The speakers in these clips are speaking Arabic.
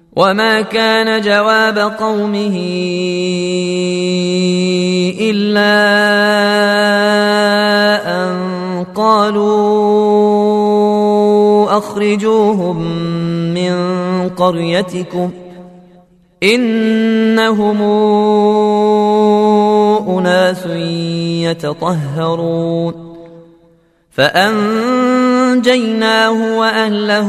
وما كان جواب قومه إلا أن قالوا أخرجوهم من قريتكم إنهم أناس يتطهرون فأنجيناه وأهله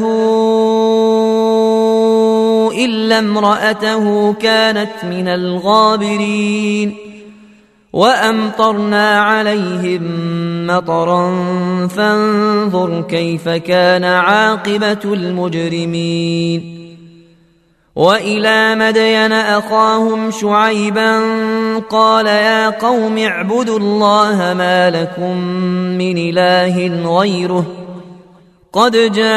إلا امرأته كانت من الغابرين وأمطرنا عليهم مطرا فانظر كيف كان عاقبة المجرمين وإلى مدين أخاهم شعيبا قال يا قوم اعبدوا الله ما لكم من إله غيره قد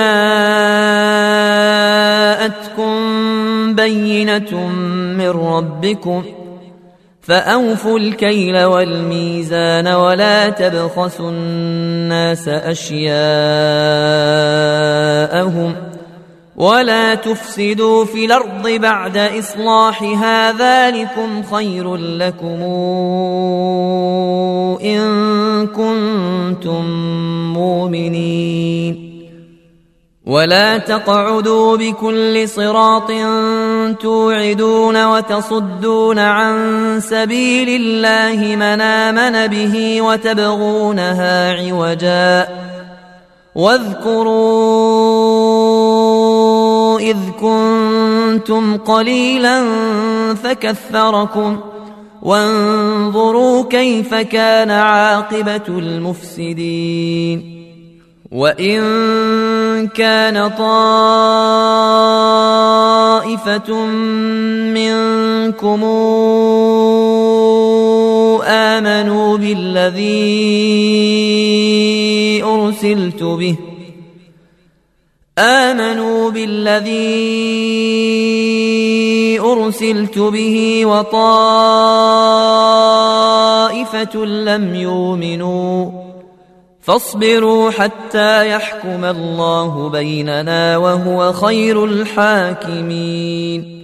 جاءتكم بينة من ربكم فأوفوا الكيل والميزان ولا تبخسوا الناس أشياءهم ولا تفسدوا في الأرض بعد إصلاحها ذلكم خير لكم إن كنتم مؤمنين ولا تقعدوا بكل صراط توعدون وتصدون عن سبيل الله من آمن به وتبغونها عوجا واذكروا إذ كنتم قليلا فكثركم وانظروا كيف كان عاقبة المفسدين وإن كان طائفة منكم آمنوا بالذي أرسلت به وطائفة لم يؤمنوا فاصبروا حتى يحكم الله بيننا وهو خير الحاكمين